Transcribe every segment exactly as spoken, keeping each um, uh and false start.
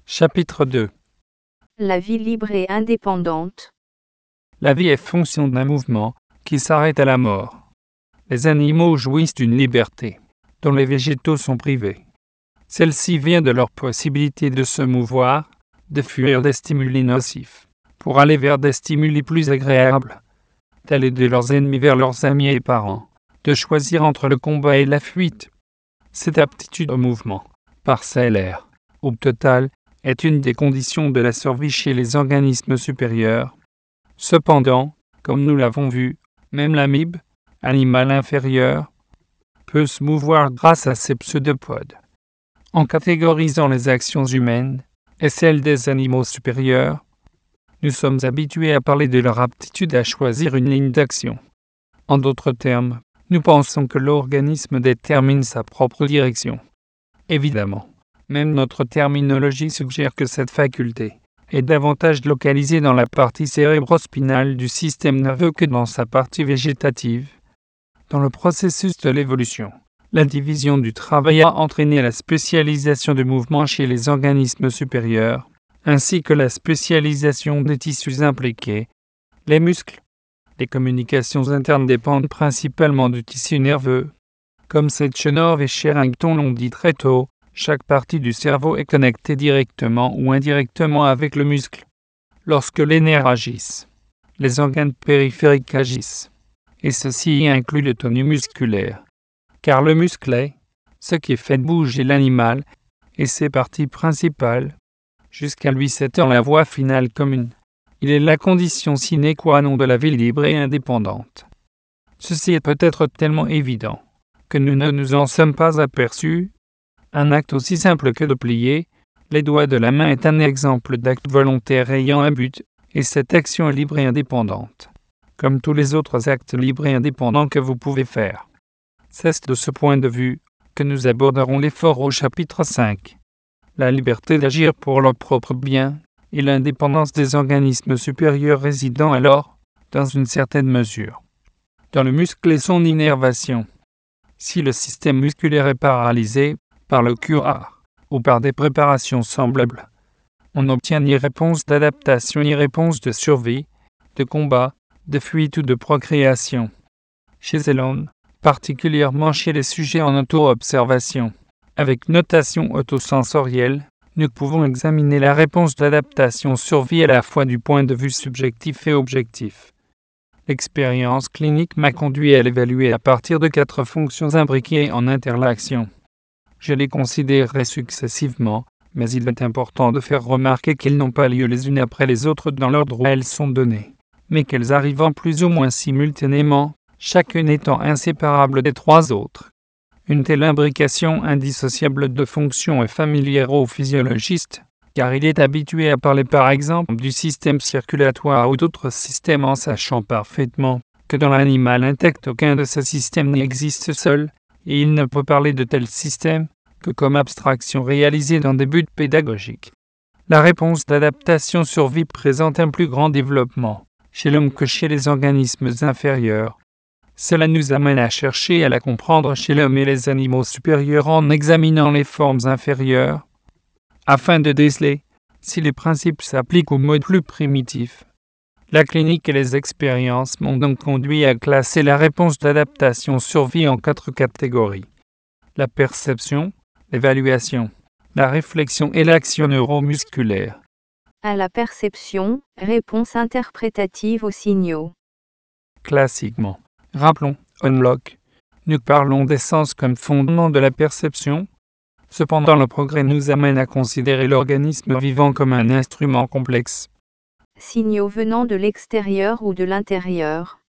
Chapitre deux. La vie libre et indépendante. La vie est fonction d'un mouvement qui s'arrête à la mort. Les animaux jouissent d'une liberté dont les végétaux sont privés. Celle-ci vient de leur possibilité de se mouvoir, de fuir des stimuli nocifs, pour aller vers des stimuli plus agréables, d'aller de leurs ennemis vers leurs amis et parents, de choisir entre le combat et la fuite. Cette aptitude au mouvement, parcellaire, au total, est une des conditions de la survie chez les organismes supérieurs. Cependant, comme nous l'avons vu, même l'amibe, animal inférieur, peut se mouvoir grâce à ses pseudopodes. En catégorisant les actions humaines et celles des animaux supérieurs, nous sommes habitués à parler de leur aptitude à choisir une ligne d'action. En d'autres termes, nous pensons que l'organisme détermine sa propre direction. Évidemment, même notre terminologie suggère que cette faculté est davantage localisée dans la partie cérébrospinale du système nerveux que dans sa partie végétative. Dans le processus de l'évolution, la division du travail a entraîné la spécialisation du mouvement chez les organismes supérieurs, ainsi que la spécialisation des tissus impliqués, les muscles. Les communications internes dépendent principalement du tissu nerveux. Comme Sechenov et Sherrington l'ont dit très tôt, chaque partie du cerveau est connectée directement ou indirectement avec le muscle. Lorsque les nerfs agissent, les organes périphériques agissent. Et ceci inclut le tonus musculaire. Car le muscle est ce qui fait bouger l'animal et ses parties principales. Jusqu'à lui s'étend la voie finale commune. Il est la condition sine qua non de la vie libre et indépendante. Ceci est peut-être tellement évident que nous ne nous en sommes pas aperçus. Un acte aussi simple que de plier les doigts de la main est un exemple d'acte volontaire ayant un but, et cette action est libre et indépendante, comme tous les autres actes libres et indépendants que vous pouvez faire. C'est de ce point de vue que nous aborderons l'effort au chapitre cinq. La liberté d'agir pour leur propre bien et l'indépendance des organismes supérieurs résidant alors, dans une certaine mesure, dans le muscle et son innervation. Si le système musculaire est paralysé par le curare ou par des préparations semblables, on obtient ni réponse d'adaptation ni réponse de survie, de combat, de fuite ou de procréation. Chez Elon, particulièrement chez les sujets en auto-observation, avec notation autosensorielle, nous pouvons examiner la réponse d'adaptation-survie à la fois du point de vue subjectif et objectif. L'expérience clinique m'a conduit à l'évaluer à partir de quatre fonctions imbriquées en interlaction. Je les considérerai successivement, mais il est important de faire remarquer qu'elles n'ont pas lieu les unes après les autres dans l'ordre où elles sont données, mais qu'elles arrivent en plus ou moins simultanément, chacune étant inséparable des trois autres. Une telle imbrication indissociable de fonctions est familière au physiologiste, car il est habitué à parler par exemple du système circulatoire ou d'autres systèmes en sachant parfaitement que dans l'animal intact aucun de ces systèmes n'existe seul, et il ne peut parler de tels systèmes que comme abstraction réalisée dans des buts pédagogiques. La réponse d'adaptation-survie présente un plus grand développement chez l'homme que chez les organismes inférieurs. Cela nous amène à chercher à la comprendre chez l'homme et les animaux supérieurs en examinant les formes inférieures, afin de déceler si les principes s'appliquent aux modes plus primitifs. La clinique et les expériences m'ont donc conduit à classer la réponse d'adaptation-survie en quatre catégories. La perception, l'évaluation, la réflexion et l'action neuromusculaire. À la perception, réponse interprétative aux signaux. Classiquement, rappelons, Unlock, nous parlons des sens comme fondement de la perception. Cependant, le progrès nous amène à considérer l'organisme vivant comme un instrument complexe. Signaux venant de l'extérieur ou de l'intérieur.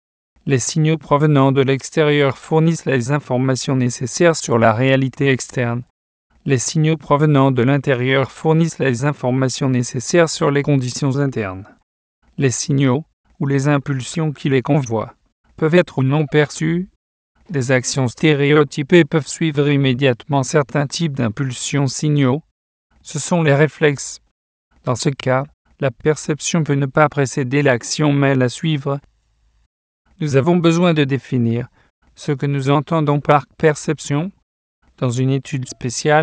Les signaux provenant de l'extérieur fournissent les informations nécessaires sur la réalité externe. Les signaux provenant de l'intérieur fournissent les informations nécessaires sur les conditions internes. Les signaux, ou les impulsions qui les convoient, peuvent être ou non perçus. Des actions stéréotypées peuvent suivre immédiatement certains types d'impulsions signaux. Ce sont les réflexes. Dans ce cas, la perception peut ne pas précéder l'action mais la suivre. Nous avons besoin de définir ce que nous entendons par perception. Dans une étude spéciale,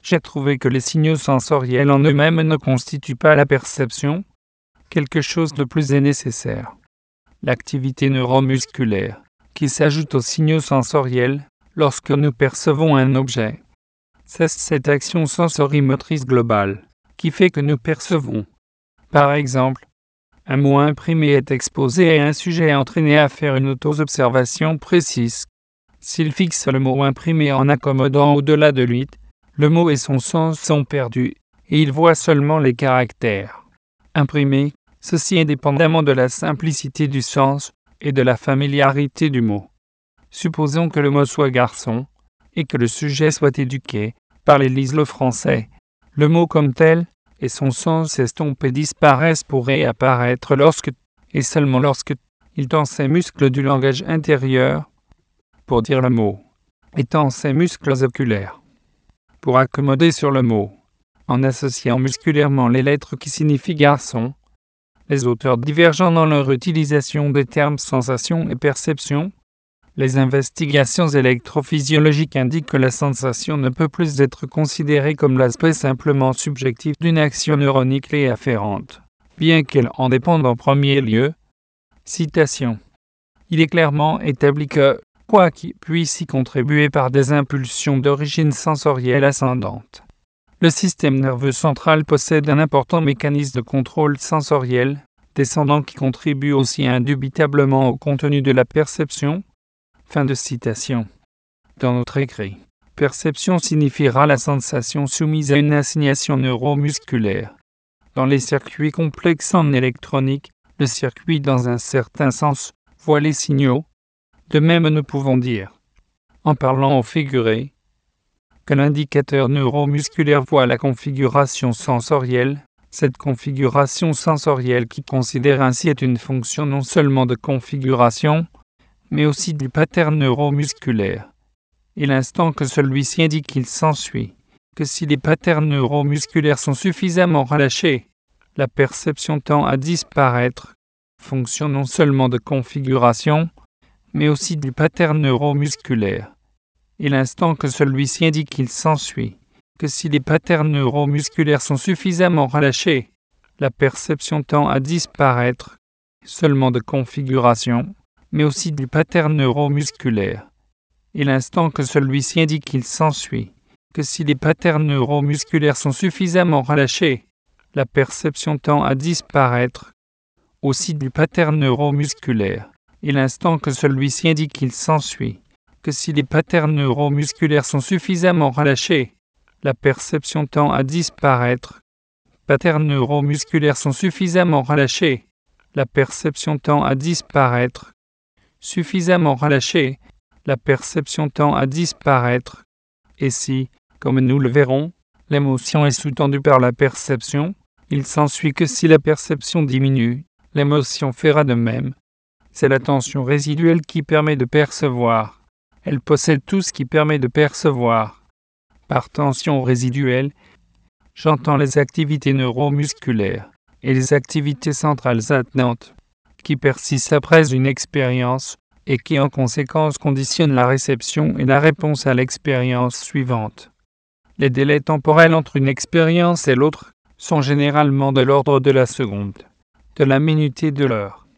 J'ai trouvé que les signaux sensoriels en eux-mêmes ne constituent pas la perception. Quelque chose de plus est nécessaire. L'activité neuromusculaire, qui s'ajoute aux signaux sensoriels lorsque nous percevons un objet. C'est cette action sensorimotrice globale qui fait que nous percevons. Par exemple, un mot imprimé est exposé et un sujet est entraîné à faire une auto-observation précise. S'il fixe le mot imprimé en accommodant au-delà de lui, le mot et son sens sont perdus, et il voit seulement les caractères imprimés, ceci indépendamment de la simplicité du sens et de la familiarité du mot. Supposons que le mot soit garçon, et que le sujet soit éduqué, parlez-lise le français. Le mot comme tel, et son sens estompé disparaissent pour réapparaître lorsque, et seulement lorsque, il tend ses muscles du langage intérieur, pour dire le mot, et tend ses muscles oculaires, pour accommoder sur le mot, en associant musculairement les lettres qui signifient garçon. Les auteurs divergent dans leur utilisation des termes sensation et perception. Les investigations électrophysiologiques indiquent que la sensation ne peut plus être considérée comme l'aspect simplement subjectif d'une action neuronique et afférente, bien qu'elle en dépende en premier lieu. Citation. Il est clairement établi que, quoi qu'il puisse y contribuer par des impulsions d'origine sensorielle ascendante, le système nerveux central possède un important mécanisme de contrôle sensoriel descendant qui contribue aussi indubitablement au contenu de la perception. Fin de citation. Dans notre écrit, perception signifiera la sensation soumise à une assignation neuromusculaire. Dans les circuits complexes en électronique, le circuit dans un certain sens voit les signaux. De même nous pouvons dire, en parlant au figuré, que l'indicateur neuromusculaire voit la configuration sensorielle. Cette configuration sensorielle qui considère ainsi est une fonction non seulement de configuration, mais aussi du pattern neuromusculaire. Et l'instant que celui-ci indique qu'il s'ensuit, que si les patterns neuromusculaires sont suffisamment relâchés, la perception tend à disparaître, fonction non seulement de configuration, mais aussi du pattern neuromusculaire. Et l'instant que celui-ci indique qu'il s'ensuit, que si les patterns neuromusculaires sont suffisamment relâchés, la perception tend à disparaître, seulement de configuration, mais aussi du pattern neuromusculaire. Et l'instant que celui-ci indique qu'il s'ensuit, que si les patterns neuromusculaires sont suffisamment relâchés, la perception tend à disparaître, aussi du pattern neuromusculaire. Et l'instant que celui-ci indique qu'il s'ensuit, que si les patterns neuromusculaires sont suffisamment relâchés, la perception tend à disparaître. Patterns neuromusculaires sont suffisamment relâchés, la perception tend à disparaître. Suffisamment relâché, la perception tend à disparaître. Et si, comme nous le verrons, l'émotion est sous-tendue par la perception, il s'ensuit que si la perception diminue, l'émotion fera de même. C'est l'attention résiduelle qui permet de percevoir. Elle possède tout ce qui permet de percevoir. Par tension résiduelle, j'entends les activités neuromusculaires et les activités centrales attenantes, qui persistent après une expérience et qui en conséquence conditionnent la réception et la réponse à l'expérience suivante. Les délais temporels entre une expérience et l'autre sont généralement de l'ordre de la seconde, de la minute et de l'heure.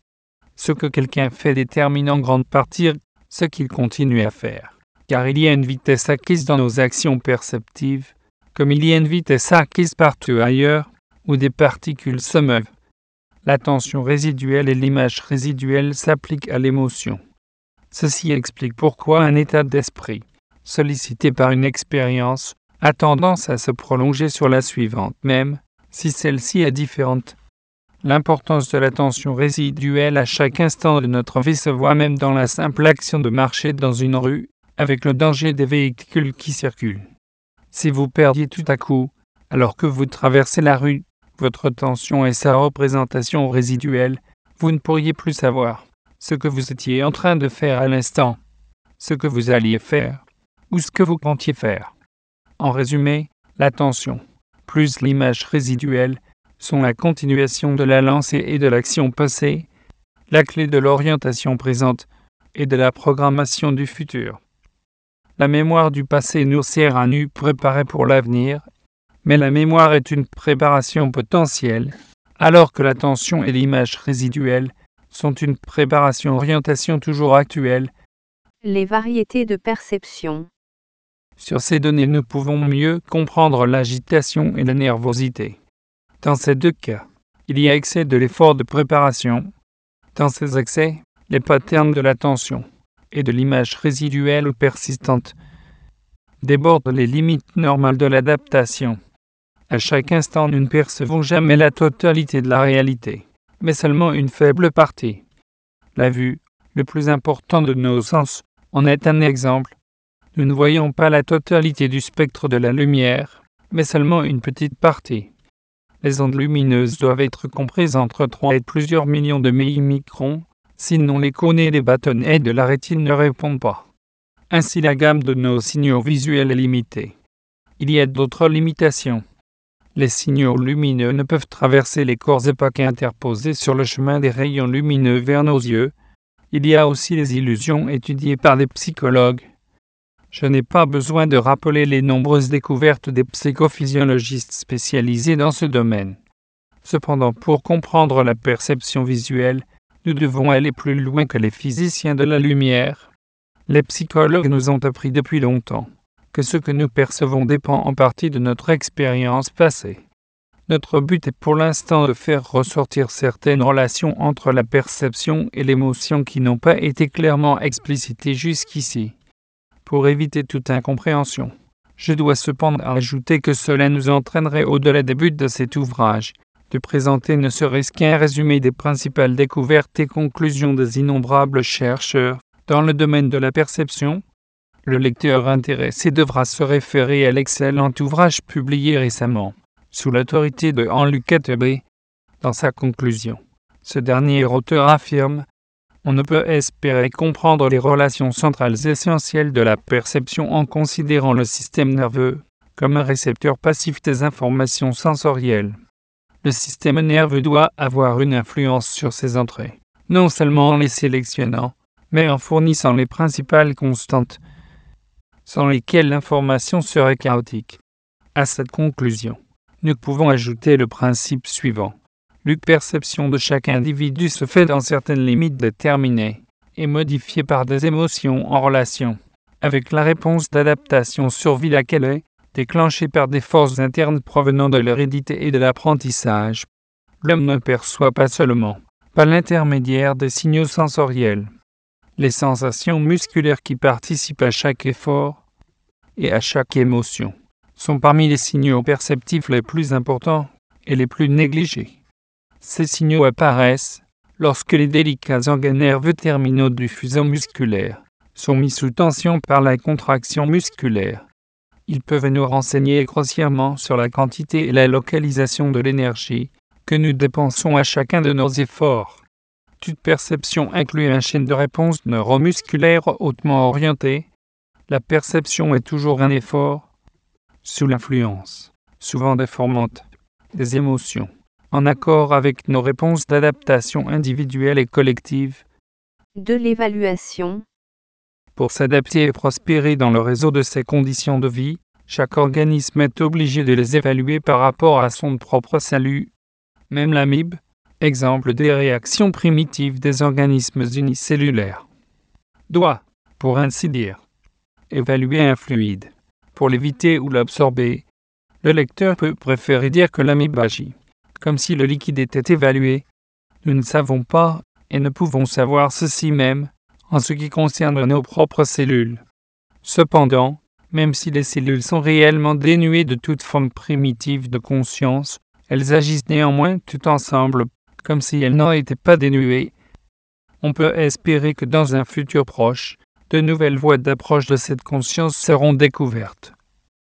Ce que quelqu'un fait détermine en grande partie ce qu'il continue à faire, car il y a une vitesse acquise dans nos actions perceptives, comme il y a une vitesse acquise partout ailleurs, où des particules se meuvent. L'attention résiduelle et l'image résiduelle s'appliquent à l'émotion. Ceci explique pourquoi un état d'esprit, sollicité par une expérience, a tendance à se prolonger sur la suivante, même si celle-ci est différente. L'importance de l'attention résiduelle à chaque instant de notre vie se voit même dans la simple action de marcher dans une rue, avec le danger des véhicules qui circulent. Si vous perdiez tout à coup, alors que vous traversez la rue, votre attention et sa représentation résiduelle, vous ne pourriez plus savoir ce que vous étiez en train de faire à l'instant, ce que vous alliez faire, ou ce que vous comptiez faire. En résumé, l'attention, plus l'image résiduelle, sont la continuation de la lancée et de l'action passée, la clé de l'orientation présente et de la programmation du futur. La mémoire du passé nous sert à nous préparer pour l'avenir, mais la mémoire est une préparation potentielle, alors que l'attention et l'image résiduelle sont une préparation orientation toujours actuelle. Les variétés de perception. Sur ces données, nous pouvons mieux comprendre l'agitation et la nervosité. Dans ces deux cas, il y a excès de l'effort de préparation. Dans ces excès, les patterns de l'attention et de l'image résiduelle ou persistante débordent les limites normales de l'adaptation. À chaque instant, nous ne percevons jamais la totalité de la réalité, mais seulement une faible partie. La vue, le plus important de nos sens, en est un exemple. Nous ne voyons pas la totalité du spectre de la lumière, mais seulement une petite partie. Les ondes lumineuses doivent être comprises entre trois et plusieurs millions de millimicrons, sinon les cônes et les bâtonnets de la rétine ne répondent pas. Ainsi la gamme de nos signaux visuels est limitée. Il y a d'autres limitations. Les signaux lumineux ne peuvent traverser les corps opaques interposés sur le chemin des rayons lumineux vers nos yeux. Il y a aussi les illusions étudiées par des psychologues. Je n'ai pas besoin de rappeler les nombreuses découvertes des psychophysiologistes spécialisés dans ce domaine. Cependant, pour comprendre la perception visuelle, nous devons aller plus loin que les physiciens de la lumière. Les psychologues nous ont appris depuis longtemps que ce que nous percevons dépend en partie de notre expérience passée. Notre but est pour l'instant de faire ressortir certaines relations entre la perception et l'émotion qui n'ont pas été clairement explicitées jusqu'ici. Pour éviter toute incompréhension, je dois cependant ajouter que cela nous entraînerait au-delà des buts de cet ouvrage, de présenter ne serait-ce qu'un résumé des principales découvertes et conclusions des innombrables chercheurs dans le domaine de la perception. Le lecteur intéressé devra se référer à l'excellent ouvrage publié récemment, sous l'autorité de Henri Katebe. Dans sa conclusion, ce dernier auteur affirme: on ne peut espérer comprendre les relations centrales essentielles de la perception en considérant le système nerveux comme un récepteur passif des informations sensorielles. Le système nerveux doit avoir une influence sur ces entrées, non seulement en les sélectionnant, mais en fournissant les principales constantes, sans lesquelles l'information serait chaotique. À cette conclusion, nous pouvons ajouter le principe suivant. La perception de chaque individu se fait dans certaines limites déterminées et modifiée par des émotions en relation avec la réponse d'adaptation survie laquelle est déclenchée par des forces internes provenant de l'hérédité et de l'apprentissage. L'homme ne perçoit pas seulement, par l'intermédiaire des signaux sensoriels, les sensations musculaires qui participent à chaque effort et à chaque émotion sont parmi les signaux perceptifs les plus importants et les plus négligés. Ces signaux apparaissent lorsque les délicats organes nerveux terminaux du fuseau musculaire sont mis sous tension par la contraction musculaire. Ils peuvent nous renseigner grossièrement sur la quantité et la localisation de l'énergie que nous dépensons à chacun de nos efforts. Toute perception inclut un chaîne de réponse neuromusculaire hautement orientée. La perception est toujours un effort sous l'influence, souvent déformante, des émotions, en accord avec nos réponses d'adaptation individuelles et collectives. De l'évaluation. Pour s'adapter et prospérer dans le réseau de ses conditions de vie, chaque organisme est obligé de les évaluer par rapport à son propre salut. Même l'amibe, exemple des réactions primitives des organismes unicellulaires, doit, pour ainsi dire, évaluer un fluide. Pour l'éviter ou l'absorber, le lecteur peut préférer dire que l'amibe agit, comme si le liquide était évalué. Nous ne savons pas, et ne pouvons savoir ceci même, en ce qui concerne nos propres cellules. Cependant, même si les cellules sont réellement dénuées de toute forme primitive de conscience, elles agissent néanmoins tout ensemble, comme si elles n'en étaient pas dénuées. On peut espérer que dans un futur proche, de nouvelles voies d'approche de cette conscience seront découvertes.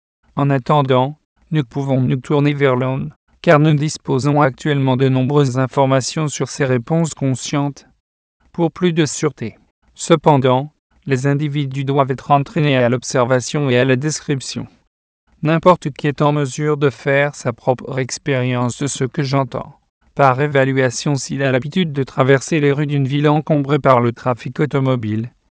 En attendant, nous pouvons nous tourner vers l'homme, car nous disposons actuellement de nombreuses informations sur ces réponses conscientes. Pour plus de sûreté. Cependant, les individus doivent être entraînés à l'observation et à la description. N'importe qui est en mesure de faire sa propre expérience de ce que j'entends. Par évaluation, s'il a l'habitude de traverser les rues d'une ville encombrée par le trafic automobile,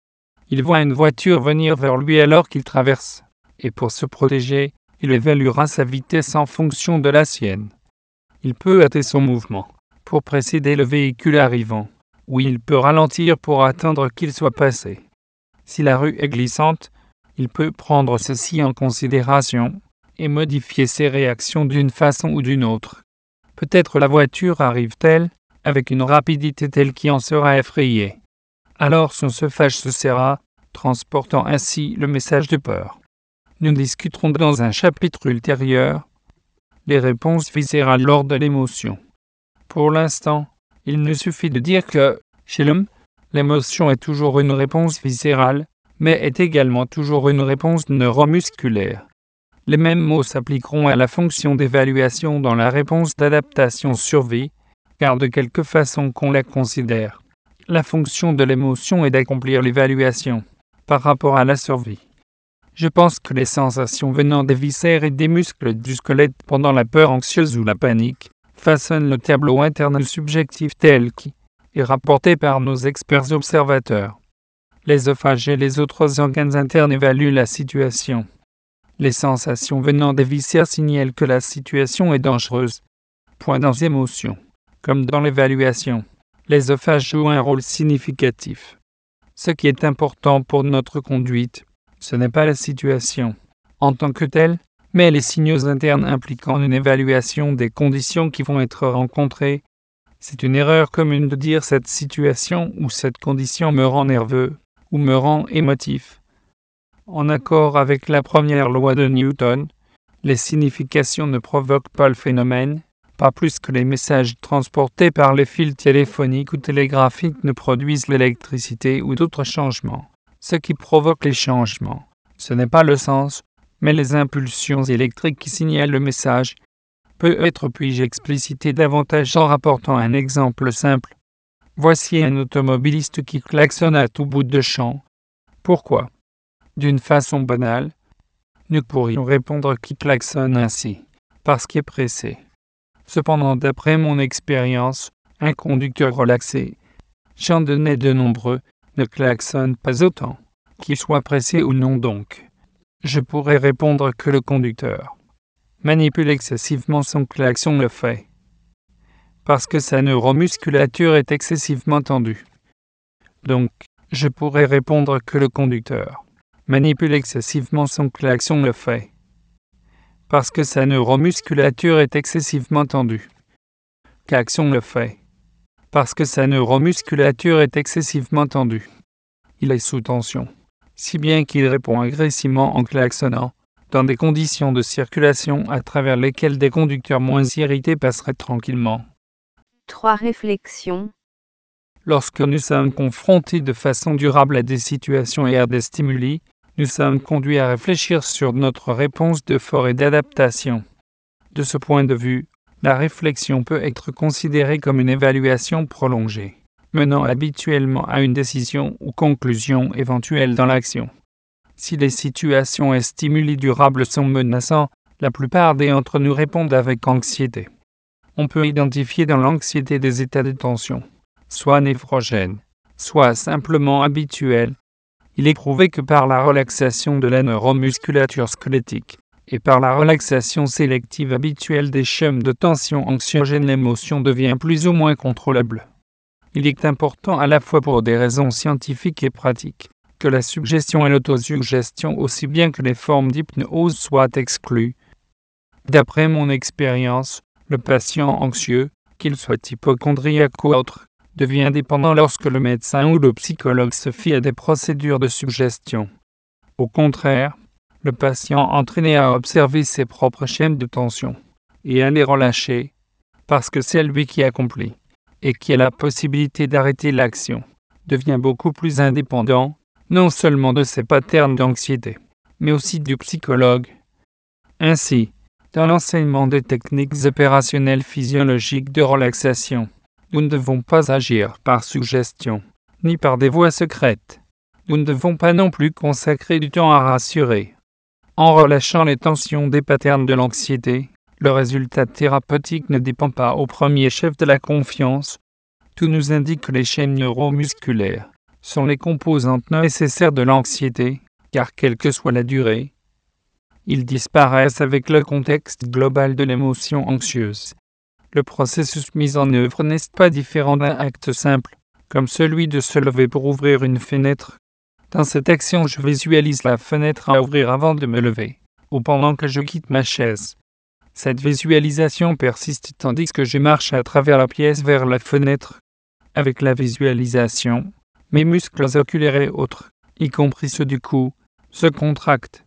Il voit une voiture venir vers lui alors qu'il traverse, et pour se protéger, il évaluera sa vitesse en fonction de la sienne. Il peut hâter son mouvement pour précéder le véhicule arrivant, ou il peut ralentir pour attendre qu'il soit passé. Si la rue est glissante, il peut prendre ceci en considération et modifier ses réactions d'une façon ou d'une autre. Peut-être la voiture arrive-t-elle avec une rapidité telle qu'il en sera effrayé. Alors son sevrage se serra, transportant ainsi le message de peur. Nous discuterons dans un chapitre ultérieur les réponses viscérales lors de l'émotion. Pour l'instant, il ne suffit de dire que, chez l'homme, l'émotion est toujours une réponse viscérale, mais est également toujours une réponse neuromusculaire. Les mêmes mots s'appliqueront à la fonction d'évaluation dans la réponse d'adaptation survie, car de quelque façon qu'on la considère, la fonction de l'émotion est d'accomplir l'évaluation par rapport à la survie. Je pense que les sensations venant des viscères et des muscles du squelette pendant la peur anxieuse ou la panique façonnent le tableau interne subjectif tel qu'il est rapporté par nos experts observateurs. L'œsophage et les autres organes internes évaluent la situation. Les sensations venant des viscères signalent que la situation est dangereuse. Point dans les émotions, comme dans l'évaluation, l'œsophage joue un rôle significatif. Ce qui est important pour notre conduite, ce n'est pas la situation en tant que telle, mais les signaux internes impliquant une évaluation des conditions qui vont être rencontrées. C'est une erreur commune de dire cette situation ou cette condition me rend nerveux ou me rend émotif. En accord avec la première loi de Newton, les significations ne provoquent pas le phénomène, pas plus que les messages transportés par les fils téléphoniques ou télégraphiques ne produisent l'électricité ou d'autres changements. Ce qui provoque les changements, ce n'est pas le sens, mais les impulsions électriques qui signalent le message. Peut-être puis-je expliciter davantage en rapportant un exemple simple. Voici un automobiliste qui klaxonne à tout bout de champ. Pourquoi ? D'une façon banale, nous pourrions répondre qu'il klaxonne ainsi, parce qu'il est pressé. Cependant, d'après mon expérience, un conducteur relaxé, j'en connais de nombreux, ne klaxonne pas autant, qu'il soit pressé ou non donc. Je pourrais répondre que le conducteur manipule excessivement son klaxon le fait, parce que sa neuromusculature est excessivement tendue. Donc, je pourrais répondre que le conducteur manipule excessivement son klaxon le fait, parce que sa neuromusculature est excessivement tendue. Klaxon le fait, parce que sa neuromusculature est excessivement tendue. Il est sous tension, si bien qu'il répond agressivement en klaxonnant, dans des conditions de circulation à travers lesquelles des conducteurs moins irrités passeraient tranquillement. Trois réflexions. Lorsque nous sommes confrontés de façon durable à des situations et à des stimuli, nous sommes conduits à réfléchir sur notre réponse d'effort et d'adaptation. De ce point de vue, la réflexion peut être considérée comme une évaluation prolongée, menant habituellement à une décision ou conclusion éventuelle dans l'action. Si les situations et stimuli durables sont menaçants, la plupart d'entre nous répondent avec anxiété. On peut identifier dans l'anxiété des états de tension, soit névrogènes, soit simplement habituels. Il est prouvé que par la relaxation de la neuromusculature squelettique et par la relaxation sélective habituelle des schèmes de tension anxiogène, l'émotion devient plus ou moins contrôlable. Il est important à la fois pour des raisons scientifiques et pratiques que la suggestion et l'autosuggestion aussi bien que les formes d'hypnose soient exclues. D'après mon expérience, le patient anxieux, qu'il soit hypocondriaque ou autre, devient dépendant lorsque le médecin ou le psychologue se fie à des procédures de suggestion. Au contraire, le patient entraîné à observer ses propres schèmes de tension et à les relâcher, parce que c'est lui qui accomplit et qui a la possibilité d'arrêter l'action, devient beaucoup plus indépendant, non seulement de ses patterns d'anxiété, mais aussi du psychologue. Ainsi, dans l'enseignement des techniques opérationnelles physiologiques de relaxation, nous ne devons pas agir par suggestion, ni par des voies secrètes. Nous ne devons pas non plus consacrer du temps à rassurer. En relâchant les tensions des patterns de l'anxiété, le résultat thérapeutique ne dépend pas au premier chef de la confiance. Tout nous indique que les chaînes neuromusculaires sont les composantes nécessaires de l'anxiété, car quelle que soit la durée, ils disparaissent avec le contexte global de l'émotion anxieuse. Le processus mis en œuvre n'est pas différent d'un acte simple, comme celui de se lever pour ouvrir une fenêtre. Dans cette action, je visualise la fenêtre à ouvrir avant de me lever, ou pendant que je quitte ma chaise. Cette visualisation persiste tandis que je marche à travers la pièce vers la fenêtre. Avec la visualisation, mes muscles oculaires et autres, y compris ceux du cou, se contractent.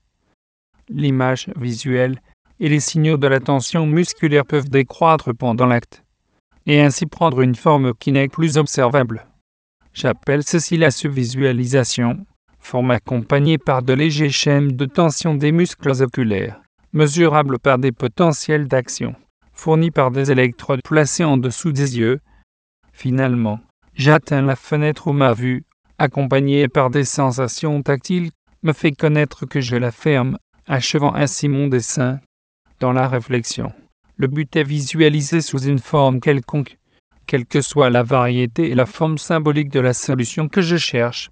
L'image visuelle et les signaux de la tension musculaire peuvent décroître pendant l'acte, et ainsi prendre une forme qui n'est plus observable. J'appelle ceci la subvisualisation, forme accompagnée par de légers schèmes de tension des muscles oculaires, mesurables par des potentiels d'action, fournis par des électrodes placées en dessous des yeux. Finalement, j'atteins la fenêtre où ma vue, accompagnée par des sensations tactiles, me fait connaître que je la ferme, achevant ainsi mon dessin. Dans la réflexion, le but est visualisé sous une forme quelconque, quelle que soit la variété et la forme symbolique de la solution que je cherche.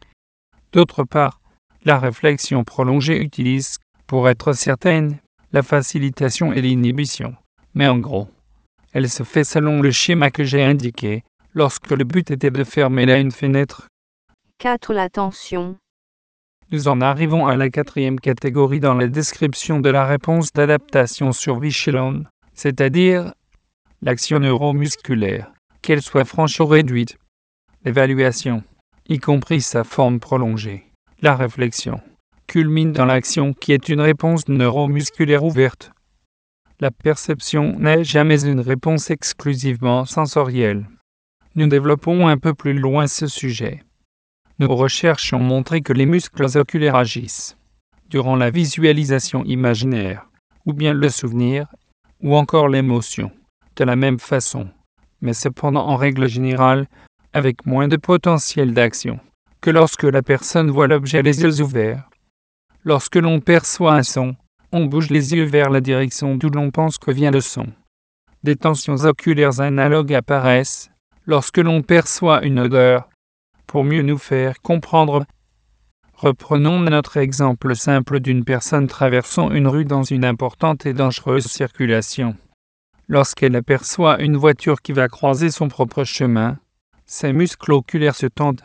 D'autre part, la réflexion prolongée utilise, pour être certaine, la facilitation et l'inhibition, mais en gros, elle se fait selon le schéma que j'ai indiqué, lorsque le but était de fermer là une fenêtre. quatre. L'attention. Nous en arrivons à la quatrième catégorie dans la description de la réponse d'adaptation survie chez l'homme, c'est-à-dire l'action neuromusculaire, qu'elle soit franche ou réduite. L'évaluation, y compris sa forme prolongée, la réflexion, culmine dans l'action qui est une réponse neuromusculaire ouverte. La perception n'est jamais une réponse exclusivement sensorielle. Nous développons un peu plus loin ce sujet. Nos recherches ont montré que les muscles oculaires agissent durant la visualisation imaginaire, ou bien le souvenir, ou encore l'émotion, de la même façon, mais cependant en règle générale, avec moins de potentiel d'action que lorsque la personne voit l'objet les yeux ouverts. Lorsque l'on perçoit un son, on bouge les yeux vers la direction d'où l'on pense que vient le son. Des tensions oculaires analogues apparaissent lorsque l'on perçoit une odeur. Pour mieux nous faire comprendre, reprenons notre exemple simple d'une personne traversant une rue dans une importante et dangereuse circulation. Lorsqu'elle aperçoit une voiture qui va croiser son propre chemin, ses muscles oculaires se tendent.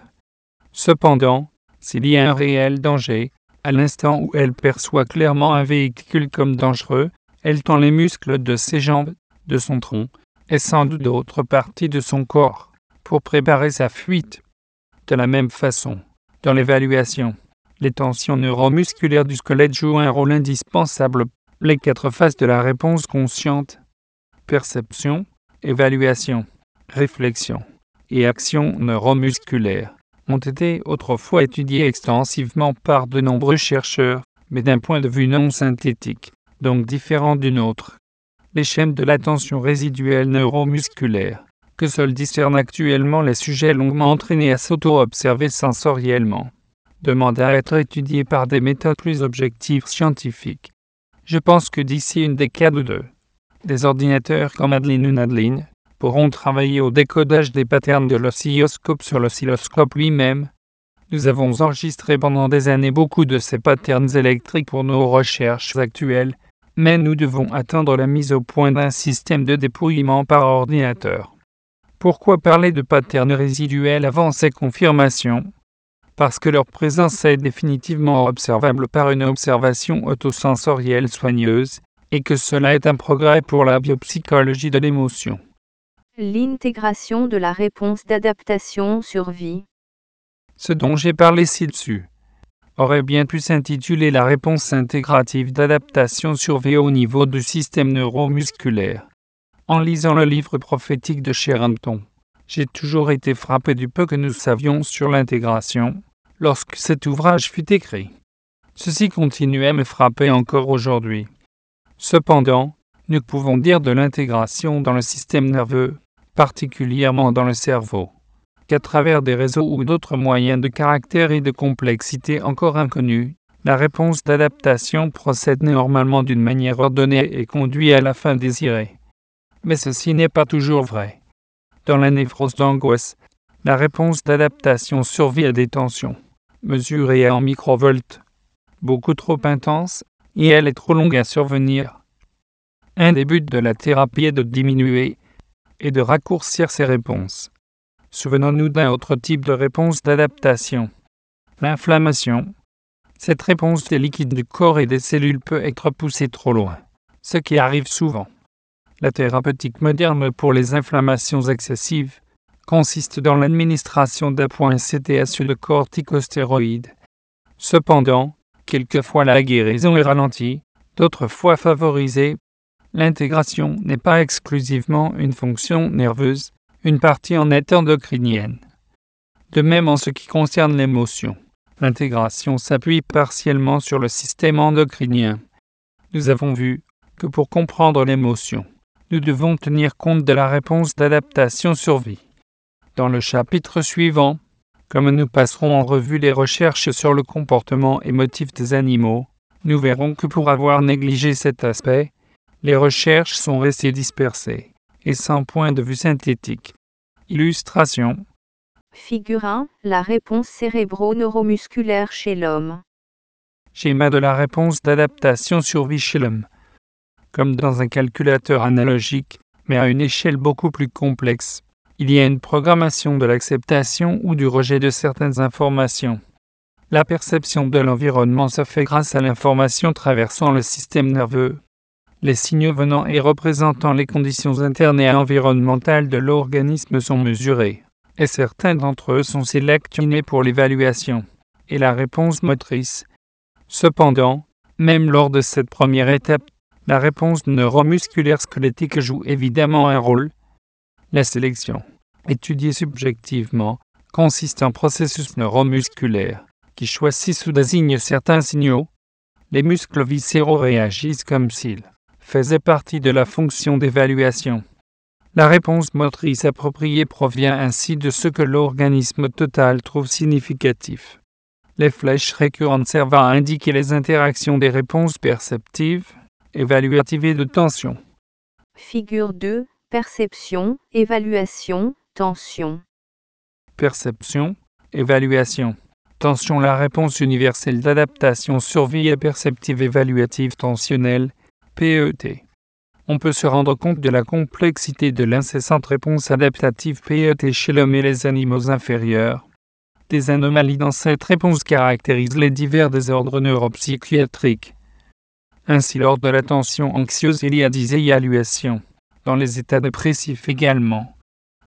Cependant, s'il y a un réel danger, à l'instant où elle perçoit clairement un véhicule comme dangereux, elle tend les muscles de ses jambes, de son tronc, et sans doute d'autres parties de son corps, pour préparer sa fuite. De la même façon, dans l'évaluation, les tensions neuromusculaires du squelette jouent un rôle indispensable. Les quatre phases de la réponse consciente, perception, évaluation, réflexion et action neuromusculaire, ont été autrefois étudiées extensivement par de nombreux chercheurs, mais d'un point de vue non synthétique, donc différent du nôtre. Les schèmes de l'attention résiduelle neuromusculaire, que seuls discernent actuellement les sujets longuement entraînés à s'auto-observer sensoriellement, demandent à être étudiés par des méthodes plus objectives scientifiques. Je pense que d'ici une décade ou deux, des ordinateurs comme Adeline ou Nadeline pourront travailler au décodage des patterns de l'oscilloscope sur l'oscilloscope lui-même. Nous avons enregistré pendant des années beaucoup de ces patterns électriques pour nos recherches actuelles, mais nous devons attendre la mise au point d'un système de dépouillement par ordinateur. Pourquoi parler de patterns résiduels avant ces confirmations ? Parce que leur présence est définitivement observable par une observation autosensorielle soigneuse, et que cela est un progrès pour la biopsychologie de l'émotion. L'intégration de la réponse d'adaptation survie. Ce dont j'ai parlé ci-dessus aurait bien pu s'intituler la réponse intégrative d'adaptation survie au niveau du système neuromusculaire. En lisant le livre prophétique de Sherrington, j'ai toujours été frappé du peu que nous savions sur l'intégration lorsque cet ouvrage fut écrit. Ceci continue à me frapper encore aujourd'hui. Cependant, nous pouvons dire de l'intégration dans le système nerveux, particulièrement dans le cerveau, qu'à travers des réseaux ou d'autres moyens de caractère et de complexité encore inconnus, la réponse d'adaptation procède normalement d'une manière ordonnée et conduit à la fin désirée. Mais ceci n'est pas toujours vrai. Dans la névrose d'angoisse, La réponse d'adaptation survit à des tensions, mesurées en microvolts, beaucoup trop intenses, et elle est trop longue à survenir. Un des buts de la thérapie est de diminuer et de raccourcir ces réponses. Souvenons-nous d'un autre type de réponse d'adaptation. L'inflammation. Cette réponse des liquides du corps et des cellules peut être poussée trop loin, ce qui arrive souvent. La thérapeutique moderne pour les inflammations excessives consiste dans l'administration d'appoints C T S de corticostéroïdes. Cependant, quelquefois la guérison est ralentie, d'autres fois favorisée. L'intégration n'est pas exclusivement une fonction nerveuse, une partie en est endocrinienne. De même en ce qui concerne l'émotion, l'intégration s'appuie partiellement sur le système endocrinien. Nous avons vu que pour comprendre l'émotion, nous devons tenir compte de la réponse d'adaptation survie. Dans le chapitre suivant, comme nous passerons en revue les recherches sur le comportement émotif des animaux, nous verrons que pour avoir négligé cet aspect, les recherches sont restées dispersées et sans point de vue synthétique. Illustration. Figure un. La réponse cérébro-neuromusculaire chez l'homme. Schéma de la réponse d'adaptation survie chez l'homme. Comme dans un calculateur analogique, mais à une échelle beaucoup plus complexe, il y a une programmation de l'acceptation ou du rejet de certaines informations. La perception de l'environnement se fait grâce à l'information traversant le système nerveux. Les signaux venant et représentant les conditions internes et environnementales de l'organisme sont mesurés, et certains d'entre eux sont sélectionnés pour l'évaluation et la réponse motrice. Cependant, même lors de cette première étape, la réponse neuromusculaire squelettique joue évidemment un rôle. La sélection, étudiée subjectivement, consiste en processus neuromusculaire qui choisissent ou désignent certains signaux. Les muscles viscéraux réagissent comme s'ils faisaient partie de la fonction d'évaluation. La réponse motrice appropriée provient ainsi de ce que l'organisme total trouve significatif. Les flèches récurrentes servent à indiquer les interactions des réponses perceptives, évaluatives et de tension. Figure deux. Perception, évaluation, tension. Perception, évaluation, tension. La réponse universelle d'adaptation survie est perceptive évaluative tensionnelle, P E T. On peut se rendre compte de la complexité de l'incessante réponse adaptative P E T chez l'homme et les animaux inférieurs. Des anomalies dans cette réponse caractérisent les divers désordres neuropsychiatriques. Ainsi, lors de la tension anxieuse, il y a des évaluations, dans les états dépressifs également.